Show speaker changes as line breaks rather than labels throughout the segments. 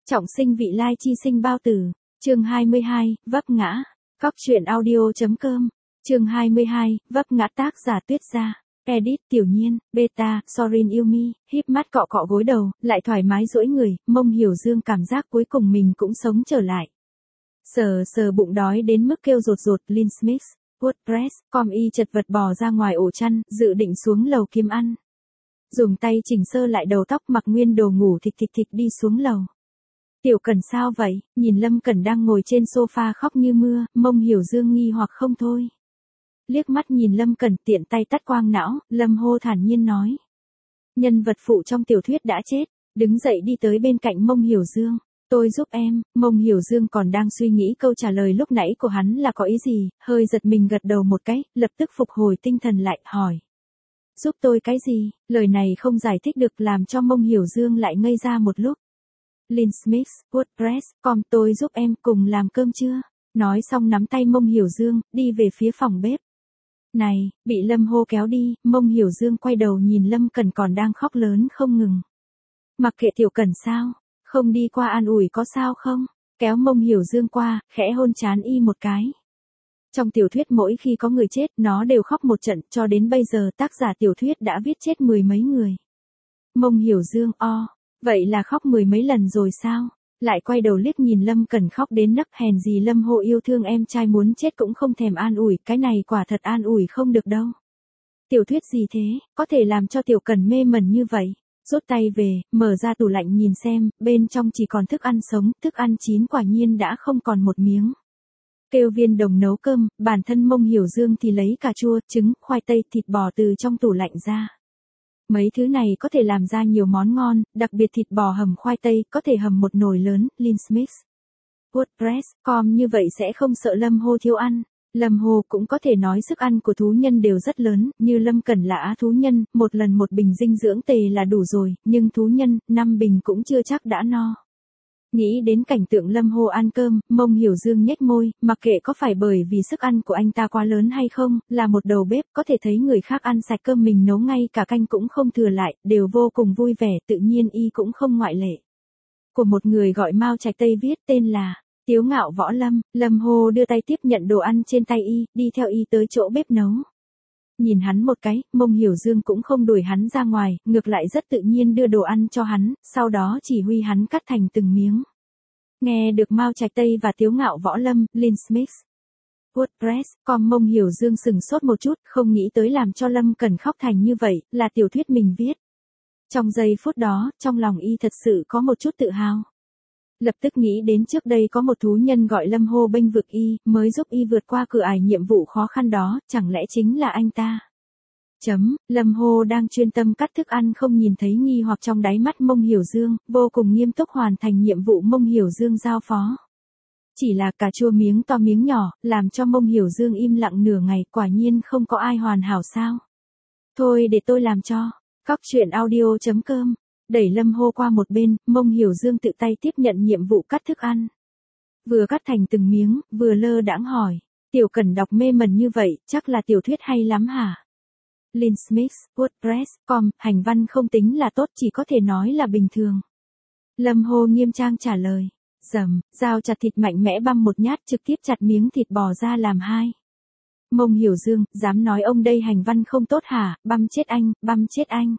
Trọng sinh vị lai chi sinh bao tử. Chương 22, vấp ngã. Cóc truyện audio.com. Chương 22, vấp ngã tác giả Tuyết Gia. Edit Tiểu Nhiên, Beta, Sorin Yumi, híp mắt cọ cọ gối đầu, lại thoải mái duỗi người, Mông Hiểu Dương cảm giác cuối cùng mình cũng sống trở lại. Sờ sờ bụng đói đến mức kêu rột rột, Lynn Smith, WordPress, com y chật vật bò ra ngoài ổ chăn, dự định xuống lầu kiếm ăn. Dùng tay chỉnh sơ lại đầu tóc, mặc nguyên đồ ngủ thịch thịch thịch đi xuống lầu. Tiểu Cẩn sao vậy? Nhìn Lâm Cẩn đang ngồi trên sofa khóc như mưa, Mông Hiểu Dương nghi hoặc không thôi. Liếc mắt nhìn Lâm Cẩn tiện tay tắt quang não, Lâm Hô thản nhiên nói. Nhân vật phụ trong tiểu thuyết đã chết, đứng dậy đi tới bên cạnh Mông Hiểu Dương. Tôi giúp em. Mông Hiểu Dương còn đang suy nghĩ câu trả lời lúc nãy của hắn là có ý gì, hơi giật mình gật đầu một cái, lập tức phục hồi tinh thần lại, hỏi. Giúp tôi cái gì? Lời này không giải thích được làm cho Mông Hiểu Dương lại ngây ra một lúc. Lynn Smith, WordPress, com tôi giúp em cùng làm cơm chưa? Nói xong nắm tay Mông Hiểu Dương, đi về phía phòng bếp. Này, bị Lâm Hô kéo đi, Mông Hiểu Dương quay đầu nhìn Lâm Cẩn còn đang khóc lớn không ngừng. Mặc kệ Tiểu Cẩn sao? Không đi qua an ủi có sao không? Kéo Mông Hiểu Dương qua, khẽ hôn trán y một cái. Trong tiểu thuyết mỗi khi có người chết, nó đều khóc một trận, cho đến bây giờ tác giả tiểu thuyết đã viết chết mười mấy người. Mông Hiểu Dương vậy là khóc mười mấy lần rồi sao? Lại quay đầu liếc nhìn Lâm Cẩn khóc đến nấc, hèn gì Lâm Hô yêu thương em trai muốn chết cũng không thèm an ủi, cái này quả thật an ủi không được đâu. Tiểu thuyết gì thế, có thể làm cho Tiểu Cẩn mê mẩn như vậy? Rút tay về, mở ra tủ lạnh nhìn xem, bên trong chỉ còn thức ăn sống, thức ăn chín quả nhiên đã không còn một miếng. Kêu Viên Đồng nấu cơm, bản thân Mông Hiểu Dương thì lấy cà chua, trứng, khoai tây, thịt bò từ trong tủ lạnh ra. Mấy thứ này có thể làm ra nhiều món ngon, đặc biệt thịt bò hầm khoai tây, có thể hầm một nồi lớn, Lynn Smith. WordPress, com như vậy sẽ không sợ Lâm Hô thiếu ăn. Lâm Hô cũng có thể nói sức ăn của thú nhân đều rất lớn, như Lâm Cẩn là á thú nhân, một lần một bình dinh dưỡng tề là đủ rồi, nhưng thú nhân, 5 bình cũng chưa chắc đã no. Nghĩ đến cảnh tượng Lâm Hô ăn cơm, Mông Hiểu Dương nhếch môi, mặc kệ có phải bởi vì sức ăn của anh ta quá lớn hay không, là một đầu bếp có thể thấy người khác ăn sạch cơm mình nấu ngay cả canh cũng không thừa lại, đều vô cùng vui vẻ, tự nhiên y cũng không ngoại lệ. Của một người gọi Mao Trạch Tây viết tên là Tiếu Ngạo Võ Lâm, Lâm Hô đưa tay tiếp nhận đồ ăn trên tay y, đi theo y tới chỗ bếp nấu. Nhìn hắn một cái, Mông Hiểu Dương cũng không đuổi hắn ra ngoài, ngược lại rất tự nhiên đưa đồ ăn cho hắn, sau đó chỉ huy hắn cắt thành từng miếng. Nghe được Mao Trạch Tây và Tiếu Ngạo Võ Lâm, Lynn Smith. WordPress, com Mông Hiểu Dương sừng sốt một chút, không nghĩ tới làm cho Lâm Cẩn khóc thành như vậy, là tiểu thuyết mình viết. Trong giây phút đó, trong lòng y thật sự có một chút tự hào. Lập tức nghĩ đến trước đây có một thú nhân gọi Lâm Hô bênh vực y, mới giúp y vượt qua cửa ải nhiệm vụ khó khăn đó, chẳng lẽ chính là anh ta? Lâm Hô đang chuyên tâm cắt thức ăn không nhìn thấy nghi hoặc trong đáy mắt Mông Hiểu Dương, vô cùng nghiêm túc hoàn thành nhiệm vụ Mông Hiểu Dương giao phó. Chỉ là cà chua miếng to miếng nhỏ, làm cho Mông Hiểu Dương im lặng nửa ngày, quả nhiên không có ai hoàn hảo sao? Thôi để tôi làm cho. Cóc truyện audio.com. Đẩy Lâm Hô qua một bên, Mông Hiểu Dương tự tay tiếp nhận nhiệm vụ cắt thức ăn. Vừa cắt thành từng miếng, vừa lơ đãng hỏi. Tiểu Cẩn đọc mê mẩn như vậy, chắc là tiểu thuyết hay lắm hả? Lynn Smith, WordPress, com, hành văn không tính là tốt, chỉ có thể nói là bình thường. Lâm Hô nghiêm trang trả lời. Dao chặt thịt mạnh mẽ băm một nhát trực tiếp chặt miếng thịt bò ra làm hai. Mông Hiểu Dương, dám nói ông đây hành văn không tốt hả? Băm chết anh.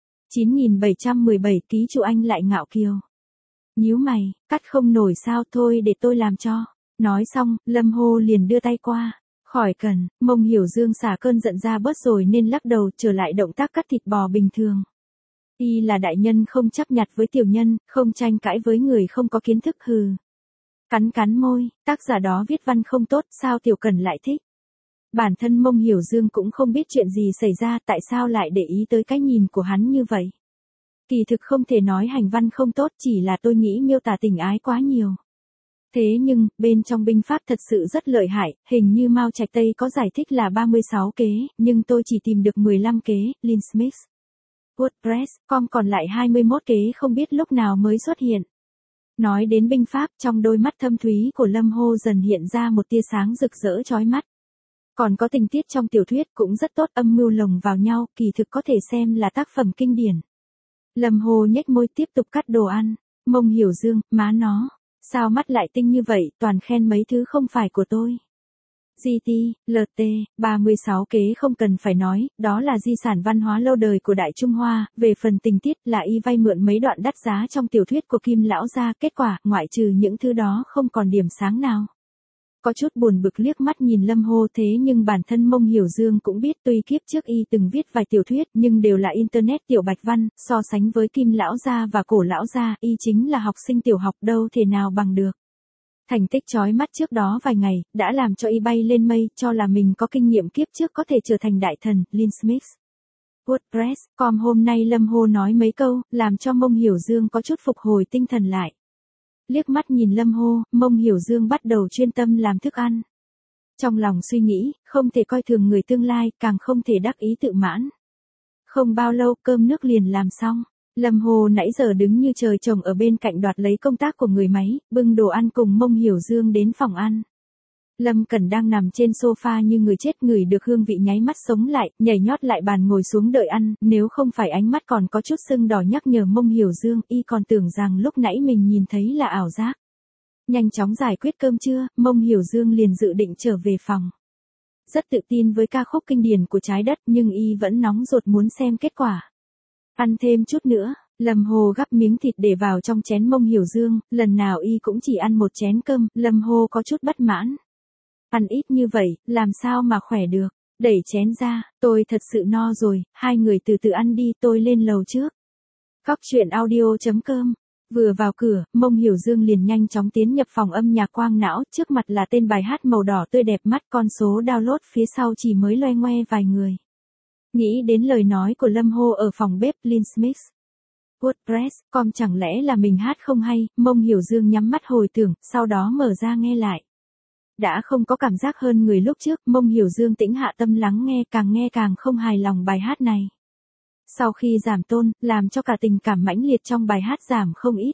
9717 ký chủ anh lại ngạo kiều. Nhíu mày, cắt không nổi sao, thôi để tôi làm cho. Nói xong, Lâm Hô liền đưa tay qua. Khỏi cần, Mông Hiểu Dương xả cơn giận ra bớt rồi nên lắc đầu trở lại động tác cắt thịt bò bình thường. Y là đại nhân không chấp nhặt với tiểu nhân, không tranh cãi với người không có kiến thức hừ. Cắn môi, tác giả đó viết văn không tốt, sao Tiểu Cẩn lại thích? Bản thân Mông Hiểu Dương cũng không biết chuyện gì xảy ra, tại sao lại để ý tới cái nhìn của hắn như vậy. Kỳ thực không thể nói hành văn không tốt, chỉ là tôi nghĩ miêu tả tình ái quá nhiều. Thế nhưng, bên trong binh pháp thật sự rất lợi hại, hình như Mao Trạch Tây có giải thích là 36 kế, nhưng tôi chỉ tìm được 15 kế, Lynn Smith. WordPress, com còn lại 21 kế không biết lúc nào mới xuất hiện. Nói đến binh pháp, trong đôi mắt thâm thúy của Lâm Hô dần hiện ra một tia sáng rực rỡ chói mắt. Còn có tình tiết trong tiểu thuyết cũng rất tốt, âm mưu lồng vào nhau, kỳ thực có thể xem là tác phẩm kinh điển. Lâm Hô nhếch môi tiếp tục cắt đồ ăn. Mông Hiểu Dương, má nó. Sao mắt lại tinh như vậy, toàn khen mấy thứ không phải của tôi. GT, LT, 36 kế không cần phải nói, đó là di sản văn hóa lâu đời của Đại Trung Hoa, về phần tình tiết là y vay mượn mấy đoạn đắt giá trong tiểu thuyết của Kim Lão gia, kết quả, ngoại trừ những thứ đó không còn điểm sáng nào. Có chút buồn bực liếc mắt nhìn Lâm Hô, thế nhưng bản thân Mông Hiểu Dương cũng biết tuy kiếp trước y từng viết vài tiểu thuyết nhưng đều là internet tiểu bạch văn, so sánh với Kim Lão gia và Cổ Lão gia, y chính là học sinh tiểu học đâu thể nào bằng được. Thành tích chói mắt trước đó vài ngày, đã làm cho y bay lên mây, cho là mình có kinh nghiệm kiếp trước có thể trở thành đại thần, Lin Smith. WordPress.com hôm nay Lâm Hô nói mấy câu, làm cho Mông Hiểu Dương có chút phục hồi tinh thần lại. Liếc mắt nhìn Lâm Hô, Mông Hiểu Dương bắt đầu chuyên tâm làm thức ăn. Trong lòng suy nghĩ, không thể coi thường người tương lai, càng không thể đắc ý tự mãn. Không bao lâu cơm nước liền làm xong. Lâm Hồ nãy giờ đứng như trời trồng ở bên cạnh đoạt lấy công tác của người máy, bưng đồ ăn cùng Mông Hiểu Dương đến phòng ăn. Lâm Cẩn đang nằm trên sofa như người chết, ngửi được hương vị nháy mắt sống lại, nhảy nhót lại bàn ngồi xuống đợi ăn, nếu không phải ánh mắt còn có chút sưng đỏ nhắc nhở Mông Hiểu Dương, y còn tưởng rằng lúc nãy mình nhìn thấy là ảo giác. Nhanh chóng giải quyết cơm trưa, Mông Hiểu Dương liền dự định trở về phòng. Rất tự tin với ca khúc kinh điển của trái đất nhưng y vẫn nóng ruột muốn xem kết quả. Ăn thêm chút nữa, Lâm Hồ gắp miếng thịt để vào trong chén Mông Hiểu Dương, lần nào y cũng chỉ ăn một chén cơm, Lâm Hồ có chút bất mãn. Ăn ít như vậy, làm sao mà khỏe được, đẩy chén ra, tôi thật sự no rồi, hai người từ từ ăn đi, tôi lên lầu trước. Góc chuyện audio.com. Vừa vào cửa, Mông Hiểu Dương liền nhanh chóng tiến nhập phòng âm nhạc quang não, trước mặt là tên bài hát màu đỏ tươi đẹp mắt, con số download phía sau chỉ mới loe ngoe vài người. Nghĩ đến lời nói của Lâm Hô ở phòng bếp, Lin Smith. WordPress.com chẳng lẽ là mình hát không hay, Mông Hiểu Dương nhắm mắt hồi tưởng, sau đó mở ra nghe lại. Đã không có cảm giác hơn người lúc trước, Mông Hiểu Dương tĩnh hạ tâm lắng nghe càng không hài lòng bài hát này. Sau khi giảm tone, làm cho cả tình cảm mãnh liệt trong bài hát giảm không ít.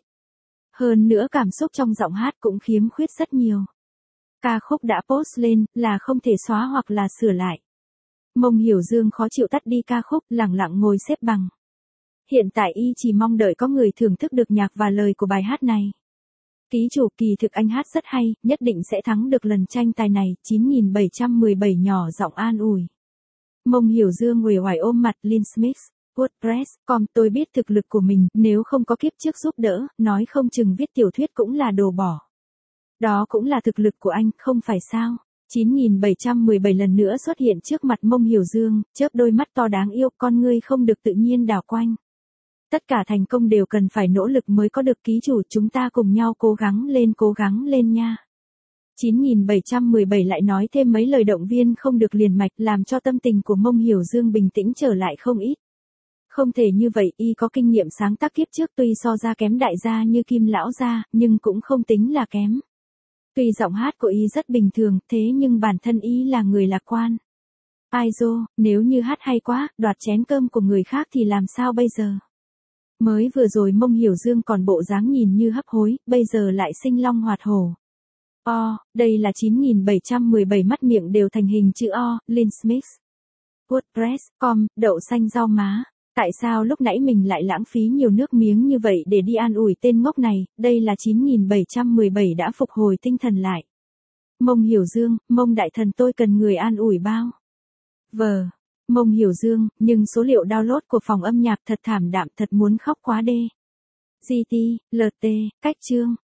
Hơn nữa cảm xúc trong giọng hát cũng khiếm khuyết rất nhiều. Ca khúc đã post lên, là không thể xóa hoặc là sửa lại. Mông Hiểu Dương khó chịu tắt đi ca khúc, lẳng lặng ngồi xếp bằng. Hiện tại y chỉ mong đợi có người thưởng thức được nhạc và lời của bài hát này. Ký chủ, kỳ thực anh hát rất hay, nhất định sẽ thắng được lần tranh tài này, 9717 nhỏ giọng an ủi. Mông Hiểu Dương uể oải ôm mặt, Lin Smith. WordPress.com, tôi biết thực lực của mình, nếu không có kiếp trước giúp đỡ, nói không chừng viết tiểu thuyết cũng là đồ bỏ. Đó cũng là thực lực của anh, không phải sao? 9717 lần nữa xuất hiện trước mặt Mông Hiểu Dương, chớp đôi mắt to đáng yêu, con ngươi không được tự nhiên đảo quanh. Tất cả thành công đều cần phải nỗ lực mới có được, ký chủ, chúng ta cùng nhau cố gắng lên nha. 9717 lại nói thêm mấy lời động viên không được liền mạch, làm cho tâm tình của Mông Hiểu Dương bình tĩnh trở lại không ít. Không thể như vậy, y có kinh nghiệm sáng tác kiếp trước tuy so ra kém đại gia như Kim Lão gia, nhưng cũng không tính là kém. Tuy giọng hát của y rất bình thường, thế nhưng bản thân y là người lạc quan. Ai dô, nếu như hát hay quá, đoạt chén cơm của người khác thì làm sao bây giờ? Mới vừa rồi Mông Hiểu Dương còn bộ dáng nhìn như hấp hối, bây giờ lại sinh long hoạt hổ. Đây là 9717 mắt miệng đều thành hình chữ O, Lin Smith. WordPress.com, đậu xanh rau má. Tại sao lúc nãy mình lại lãng phí nhiều nước miếng như vậy để đi an ủi tên ngốc này, đây là 9717 đã phục hồi tinh thần lại. Mông Hiểu Dương, Mông đại thần tôi cần người an ủi bao. Mông Hiểu Dương, nhưng số liệu download của phòng âm nhạc thật thảm đạm, thật muốn khóc quá đê. GT, LT, cách chương.